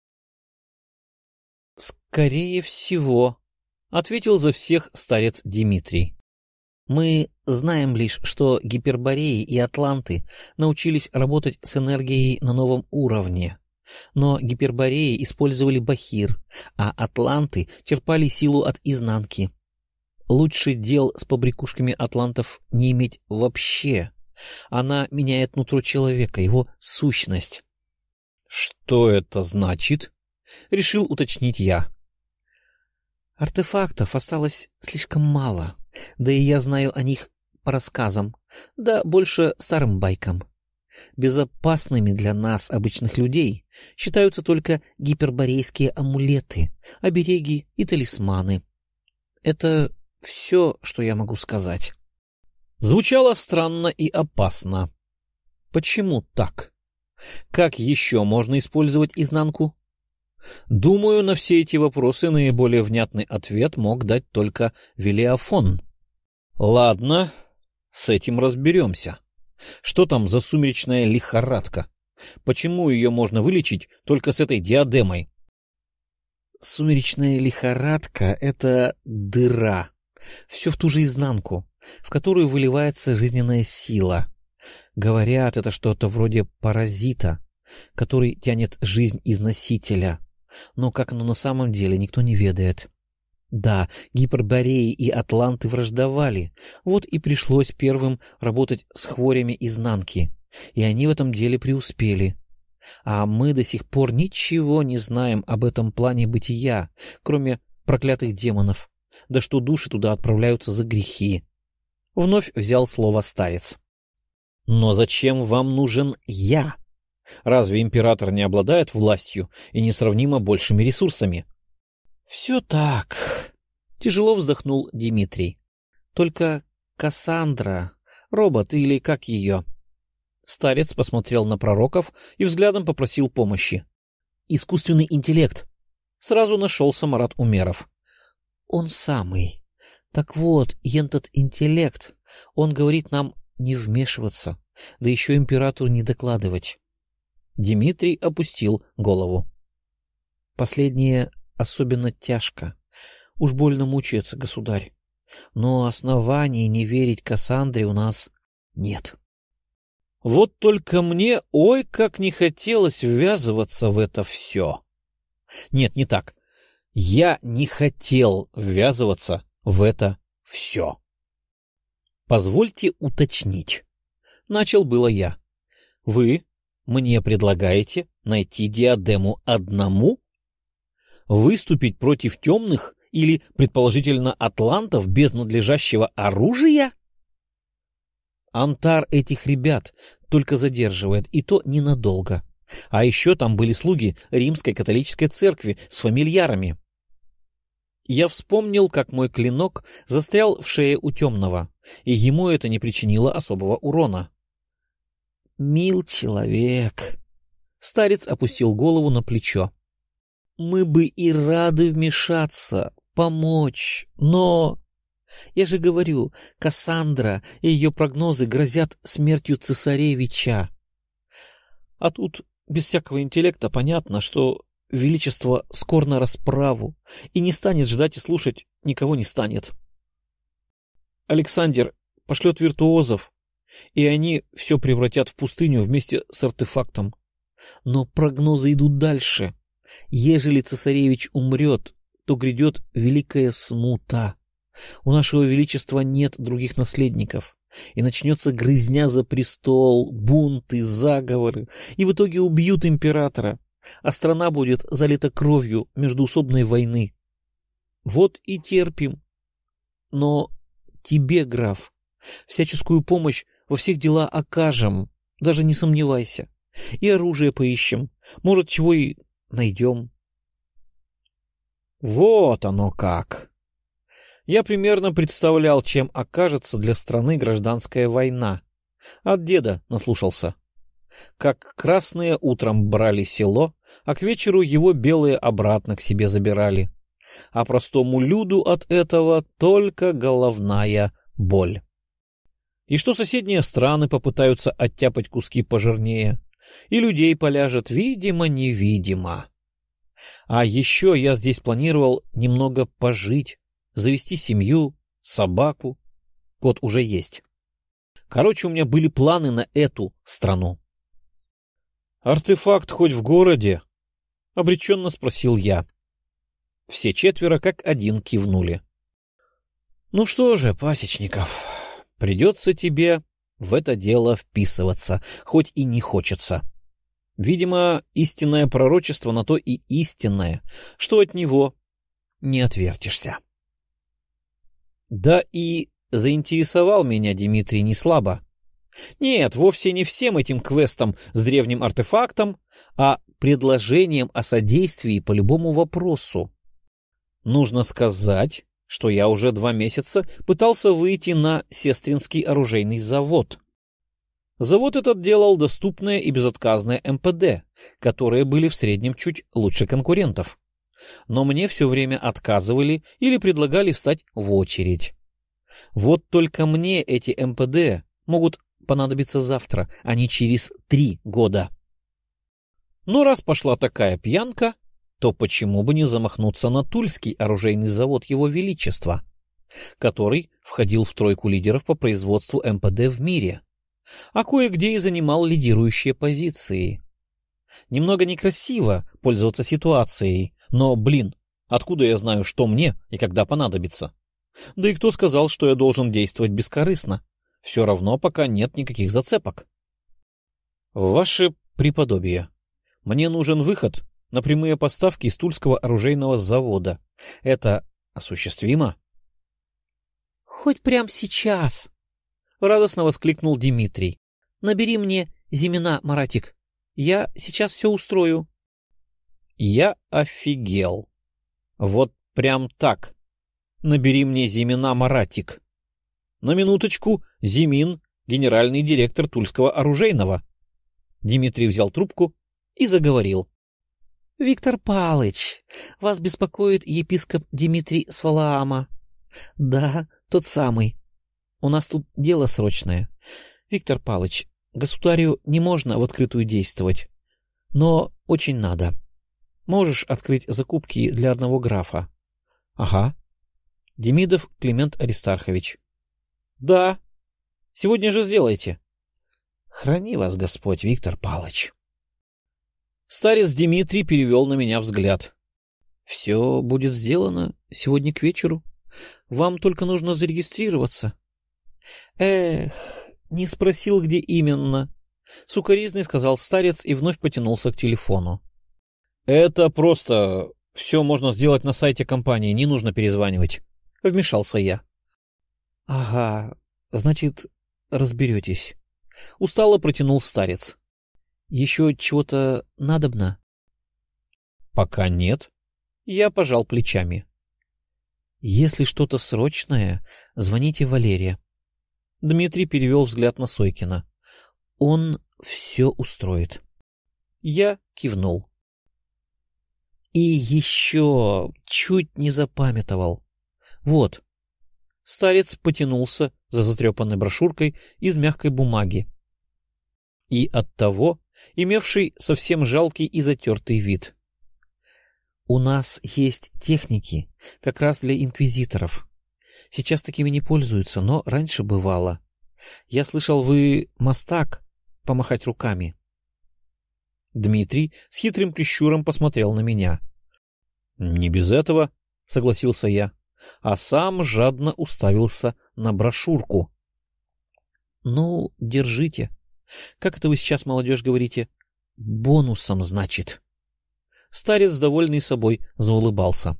[SPEAKER 1] — Скорее всего, — ответил за всех старец Дмитрий. Мы знаем лишь, что гипербореи и атланты научились работать с энергией на новом уровне. Но гипербореи использовали бахир, а атланты черпали силу от изнанки. Лучше дел с побрякушками атлантов не иметь вообще. Она меняет нутро человека, его сущность. — Что это значит? — решил уточнить я. — Артефактов осталось слишком мало. Да и я знаю о них по рассказам, да больше старым байкам. Безопасными для нас, обычных людей, считаются только гиперборейские амулеты, обереги и талисманы. Это все, что я могу сказать. Звучало странно и опасно. Почему так? Как еще можно использовать изнанку? Думаю, на все эти вопросы наиболее внятный ответ мог дать только Велиафон. Ладно, с этим разберемся. Что там за сумеречная лихорадка? Почему ее можно вылечить только с этой диадемой? Сумеречная лихорадка — это дыра. Все в ту же изнанку, в которую выливается жизненная сила. Говорят, это что-то вроде паразита, который тянет жизнь из носителя. Но как оно на самом деле, никто не ведает.
[SPEAKER 2] Да, Гипербореи и Атланты враждовали, вот и пришлось первым работать с хворями изнанки, и они в этом деле преуспели. А мы до сих пор ничего не знаем об этом плане бытия, кроме проклятых демонов, да что души туда отправляются за грехи. Вновь взял слово старец.
[SPEAKER 1] Но зачем вам нужен я? Разве император не обладает властью и несравнимо большими ресурсами?
[SPEAKER 2] — Все так, — тяжело вздохнул Дмитрий. — Только Кассандра, робот или как ее? Старец посмотрел на пророков и взглядом попросил помощи. — Искусственный интеллект. Сразу нашелся Марат Умеров. — Он самый. Так вот, ентот интеллект, он говорит нам не вмешиваться, да еще императору не докладывать. Дмитрий опустил голову. Последнее особенно тяжко. Уж больно мучается государь. Но оснований не верить Кассандре у нас нет.
[SPEAKER 1] Вот только мне ой как не хотелось ввязываться в это все. Нет, не так. Я не хотел ввязываться в это все. Позвольте уточнить. Начал было я. Вы мне предлагаете найти диадему одному? Выступить против темных или, предположительно, атлантов без надлежащего оружия? Антар этих ребят только задерживает, и то ненадолго. А еще там были слуги Римской католической церкви с фамильярами. Я вспомнил, как мой клинок застрял в шее у темного, и ему это не причинило особого урона. «Мил человек!» Старец опустил голову на плечо. «Мы бы и рады вмешаться, помочь, но... Я же говорю, Кассандра и ее прогнозы грозят смертью цесаревича. А тут без всякого интеллекта понятно, что величество скор на расправу и не станет ждать и слушать, никого не станет. Александр пошлет виртуозов, и они все превратят в пустыню вместе с артефактом. Но прогнозы идут дальше. Ежели цесаревич умрет, то грядет великая смута. У нашего величества нет других наследников, и начнется грызня за престол, бунты, заговоры, и в итоге убьют императора, а страна будет залита кровью междоусобной войны. Вот и терпим. Но тебе, граф, всяческую помощь во всех дела окажем, даже не сомневайся, и оружие поищем, может, чего и найдем. Вот оно как! Я примерно представлял, чем окажется для страны гражданская война. От деда наслушался. Как красные утром брали село, а к вечеру его белые обратно к себе забирали. А простому люду от этого только головная боль. И что соседние страны попытаются оттяпать куски пожирнее, и людей поляжет видимо-невидимо. А еще я здесь планировал немного пожить, завести семью, собаку. Кот уже есть. Короче, у меня были планы на эту страну. «Артефакт хоть в городе?» — обреченно спросил я. Все четверо как один кивнули. «Ну что же, Пасечников, придется тебе в это дело вписываться, хоть и не хочется. Видимо, истинное пророчество на то и истинное, что от него не отвертишься». Да и заинтересовал меня Дмитрий не слабо. Нет, вовсе не всем этим квестом с древним артефактом, а предложением о содействии по любому вопросу. Нужно сказать, что я уже два месяца пытался выйти на Сестринский оружейный завод. Завод этот делал доступное и безотказное эм пэ дэ, которые были в среднем чуть лучше конкурентов. Но мне все время отказывали или предлагали встать в очередь. Вот только мне эти эм пэ дэ могут понадобиться завтра, а не через три года. Но раз пошла такая пьянка, то почему бы не замахнуться на Тульский оружейный завод Его Величества, который входил в тройку лидеров по производству эм пэ дэ в мире, а кое-где и занимал лидирующие позиции. Немного некрасиво пользоваться ситуацией, но, блин, Откуда я знаю, что мне и когда понадобится? Да и кто сказал, что я должен действовать бескорыстно? Все равно пока нет никаких зацепок. Ваше преподобие, мне нужен выход на прямые поставки из Тульского оружейного завода. Это осуществимо?
[SPEAKER 2] — Хоть прямо сейчас! — радостно воскликнул Дмитрий. — Набери мне Зимина, Маратик. Я сейчас все устрою.
[SPEAKER 1] Я офигел. Вот прям так. Набери мне Зимина, Маратик. На минуточку, Зимин — генеральный директор Тульского оружейного. Дмитрий взял трубку и заговорил.
[SPEAKER 2] — Виктор Палыч, вас беспокоит епископ Дмитрий Свалаама. — Да, тот самый. У нас тут дело срочное. Виктор Палыч, государю не можно в открытую действовать, но очень надо. Можешь открыть закупки для одного графа? — Ага. — Демидов Климент Аристархович. — Да. Сегодня же сделайте. — Храни вас Господь, Виктор Палыч.
[SPEAKER 1] Старец Дмитрий перевел на меня взгляд.
[SPEAKER 2] — Все будет сделано сегодня к вечеру. Вам только нужно зарегистрироваться. — Эх, не спросил, где именно. Сукаризный сказал старец и вновь потянулся к телефону.
[SPEAKER 1] — Это просто... Все можно сделать на сайте компании, не нужно перезванивать. — вмешался я.
[SPEAKER 2] — Ага, значит, разберетесь. Устало протянул старец. — Еще чего-то надобно?
[SPEAKER 1] — Пока нет.
[SPEAKER 2] Я пожал плечами. — Если что-то срочное, звоните Валере. Дмитрий перевел взгляд на Сойкина. — Он все устроит. Я кивнул. И еще чуть не запамятовал. Вот. Старец потянулся за затрепанной брошюркой из мягкой бумаги. И оттого имевший совсем жалкий и затертый вид. У нас есть техники, как раз для инквизиторов. Сейчас такими не пользуются, но раньше бывало. Я слышал, вы мастак помахать руками.
[SPEAKER 1] Дмитрий с хитрым прищуром посмотрел на меня. — Не без этого, — согласился я, а сам жадно уставился на брошюрку.
[SPEAKER 2] — Ну, держите. Как это вы сейчас, молодежь, говорите? Бонусом, значит. Старец, довольный собой, заулыбался.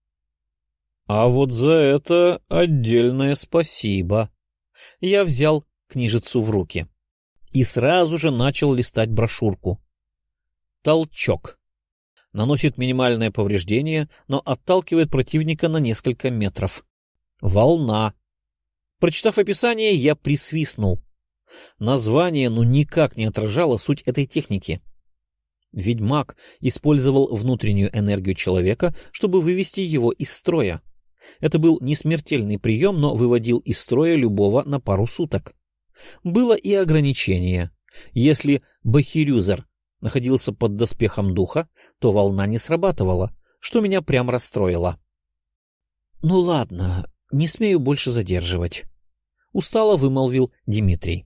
[SPEAKER 1] — А вот за это отдельное спасибо.
[SPEAKER 2] Я взял книжицу в руки и сразу же начал листать брошюрку. Толчок. Наносит минимальное повреждение, но отталкивает противника на несколько метров. Волна. Прочитав описание, я присвистнул. Название ну никак не отражало суть этой техники. Ведьмак использовал внутреннюю энергию человека, чтобы вывести его из строя. Это был не смертельный прием, но выводил из строя любого на пару суток. Было и ограничение. Если бахирюзер находился под доспехом духа, то волна не срабатывала, что меня прям расстроило. — Ну ладно, не смею больше задерживать, — устало вымолвил Дмитрий.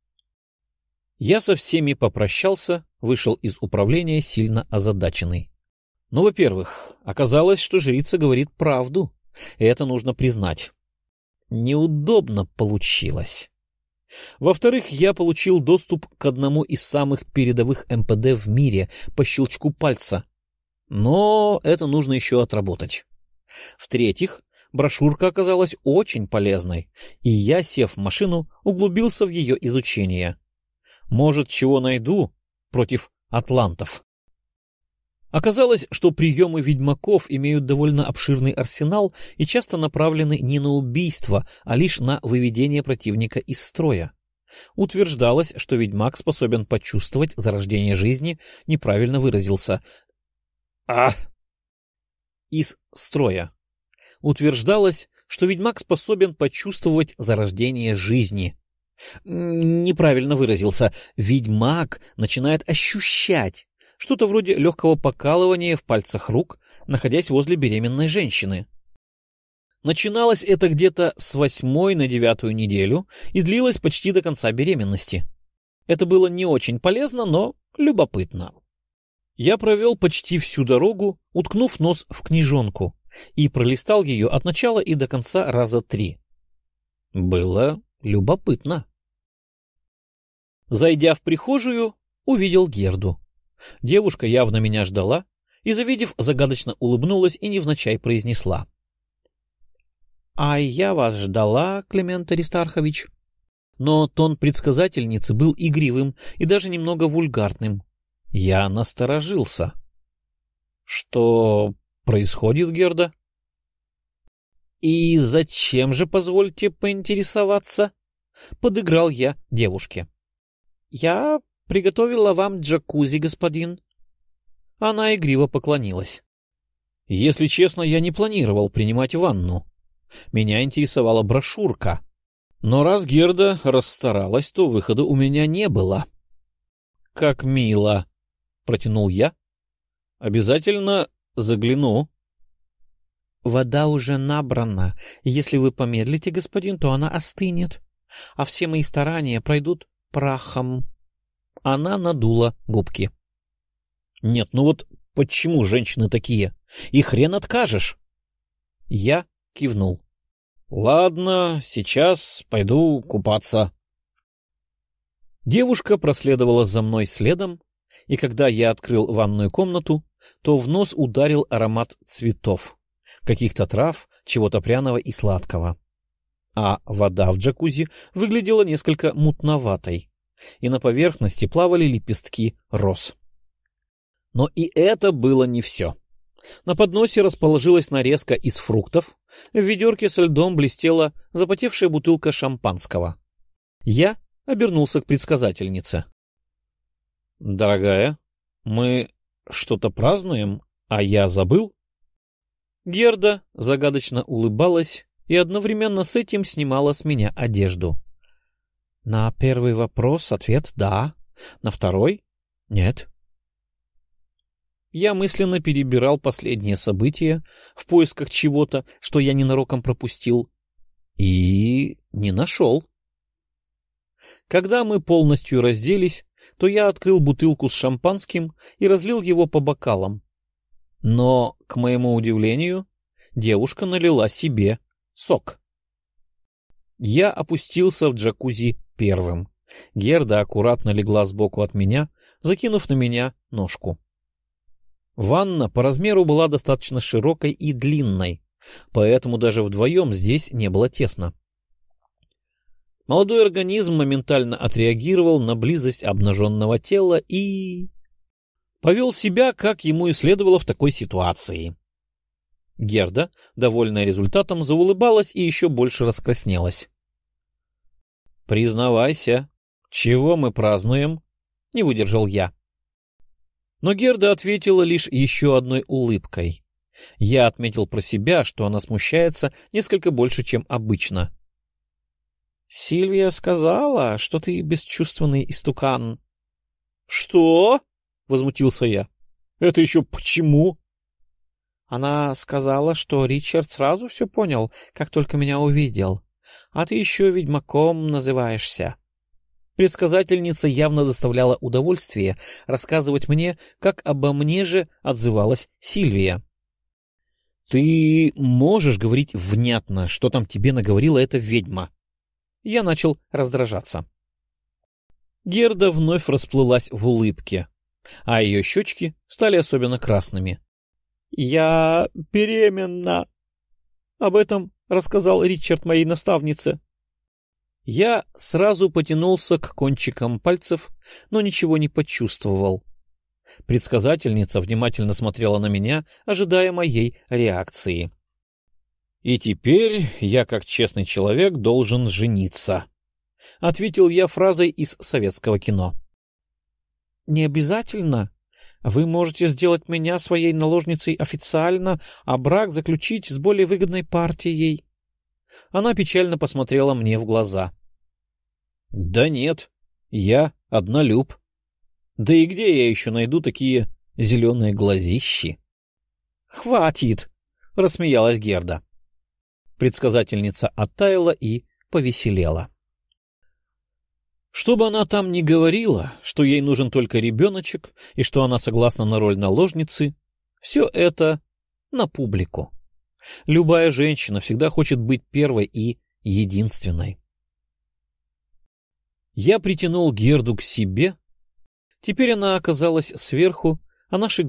[SPEAKER 2] Я со всеми попрощался, вышел из управления сильно озадаченный. Ну, во-первых, оказалось, что жрица говорит правду, и это нужно признать. Неудобно получилось. Во-вторых, я получил доступ к одному из самых передовых эм пэ дэ в мире по щелчку пальца. Но это нужно еще отработать. В-третьих, брошюрка оказалась очень полезной, и я, сев в машину, углубился в ее изучение. Может, чего найду против атлантов. Оказалось, что приемы ведьмаков имеют довольно обширный арсенал и часто направлены не на убийство, а лишь на выведение противника из строя. Утверждалось, что ведьмак способен почувствовать зарождение жизни, неправильно выразился. А! Из строя. Утверждалось, что ведьмак способен почувствовать зарождение жизни. Неправильно выразился. Ведьмак начинает ощущать что-то вроде легкого покалывания в пальцах рук, находясь возле беременной женщины. Начиналось это где-то с восьмой на девятую неделю и длилось почти до конца беременности. Это было не очень полезно, но любопытно. Я провел почти всю дорогу, уткнув нос в книжонку, и пролистал ее от начала и до конца раза три. Было любопытно. Зайдя в прихожую, увидел Герду. Девушка явно меня ждала и, завидев, загадочно улыбнулась и невзначай произнесла: — А я вас ждала, Климент Аристархович. Но тон предсказательницы был игривым и даже немного вульгарным. Я насторожился. — Что происходит, Герда? — И зачем же, позвольте поинтересоваться? — подыграл я девушке. — Я приготовила вам джакузи, господин. Она игриво поклонилась. Если честно, я не планировал принимать ванну. Меня интересовала брошюрка. Но раз Герда расстаралась, то выхода у меня не было. — Как мило! — протянул я. — Обязательно загляну. — Вода уже набрана. Если вы помедлите, господин, то она остынет, а все мои старания пройдут прахом. Она надула губки. — Нет, ну вот почему женщины такие? И хрен откажешь. Я кивнул. — Ладно, сейчас пойду купаться. Девушка проследовала за мной следом, и когда я открыл ванную комнату, то в нос ударил аромат цветов, каких-то трав, чего-то пряного и сладкого. А вода в джакузи выглядела несколько мутноватой, и на поверхности плавали лепестки роз. Но и это было не все. На подносе расположилась нарезка из фруктов, в ведерке со льдом блестела запотевшая бутылка шампанского. Я обернулся к предсказательнице. — Дорогая, мы что-то празднуем, а я забыл? Герда загадочно улыбалась и одновременно с этим снимала с меня одежду. На первый вопрос ответ «да», на второй — «нет». Я мысленно перебирал последние события в поисках чего-то, что я ненароком пропустил, и не нашел. Когда мы полностью разделись, то я открыл бутылку с шампанским и разлил его по бокалам. Но, к моему удивлению, девушка налила себе сок. Я опустился в джакузи первым. Герда аккуратно легла сбоку от меня, закинув на меня ножку. Ванна по размеру была достаточно широкой и длинной, поэтому даже вдвоем здесь не было тесно. Молодой организм моментально отреагировал на близость обнаженного тела и повел себя, как ему и следовало в такой ситуации. Герда, довольная результатом, заулыбалась и еще больше раскраснелась. — Признавайся, чего мы празднуем? — не выдержал я. Но Герда ответила лишь еще одной улыбкой. Я отметил про себя, что она смущается несколько больше, чем обычно. — Сильвия сказала, что ты бесчувственный истукан. — Что? — возмутился я. — Это еще почему? — Она сказала, что Ричард сразу все понял, как только меня увидел. А ты еще ведьмаком называешься. Предсказательница явно доставляла удовольствие рассказывать мне, как обо мне же отзывалась Сильвия. — Ты можешь говорить внятно, что там тебе наговорила эта ведьма? Я начал раздражаться. Герда вновь расплылась в улыбке, а ее щечки стали особенно красными. — Я беременна. Об этом рассказал Ричард моей наставнице. Я сразу потянулся к кончикам пальцев, но ничего не почувствовал. Предсказательница внимательно смотрела на меня, ожидая моей реакции. «И теперь я, как честный человек, должен жениться», — ответил я фразой из советского кино. «Не обязательно. Вы можете сделать меня своей наложницей официально, а брак заключить с более выгодной партией». Она печально посмотрела мне в глаза. — Да нет, я однолюб. Да и где я еще найду такие зеленые глазищи? — Хватит! — рассмеялась Герда. Предсказательница оттаяла и повеселела. Что бы она там ни говорила, что ей нужен только ребеночек и что она согласна на роль наложницы, все это на публику. Любая женщина всегда хочет быть первой и единственной. Я притянул Герду к себе. Теперь она оказалась сверху, а наши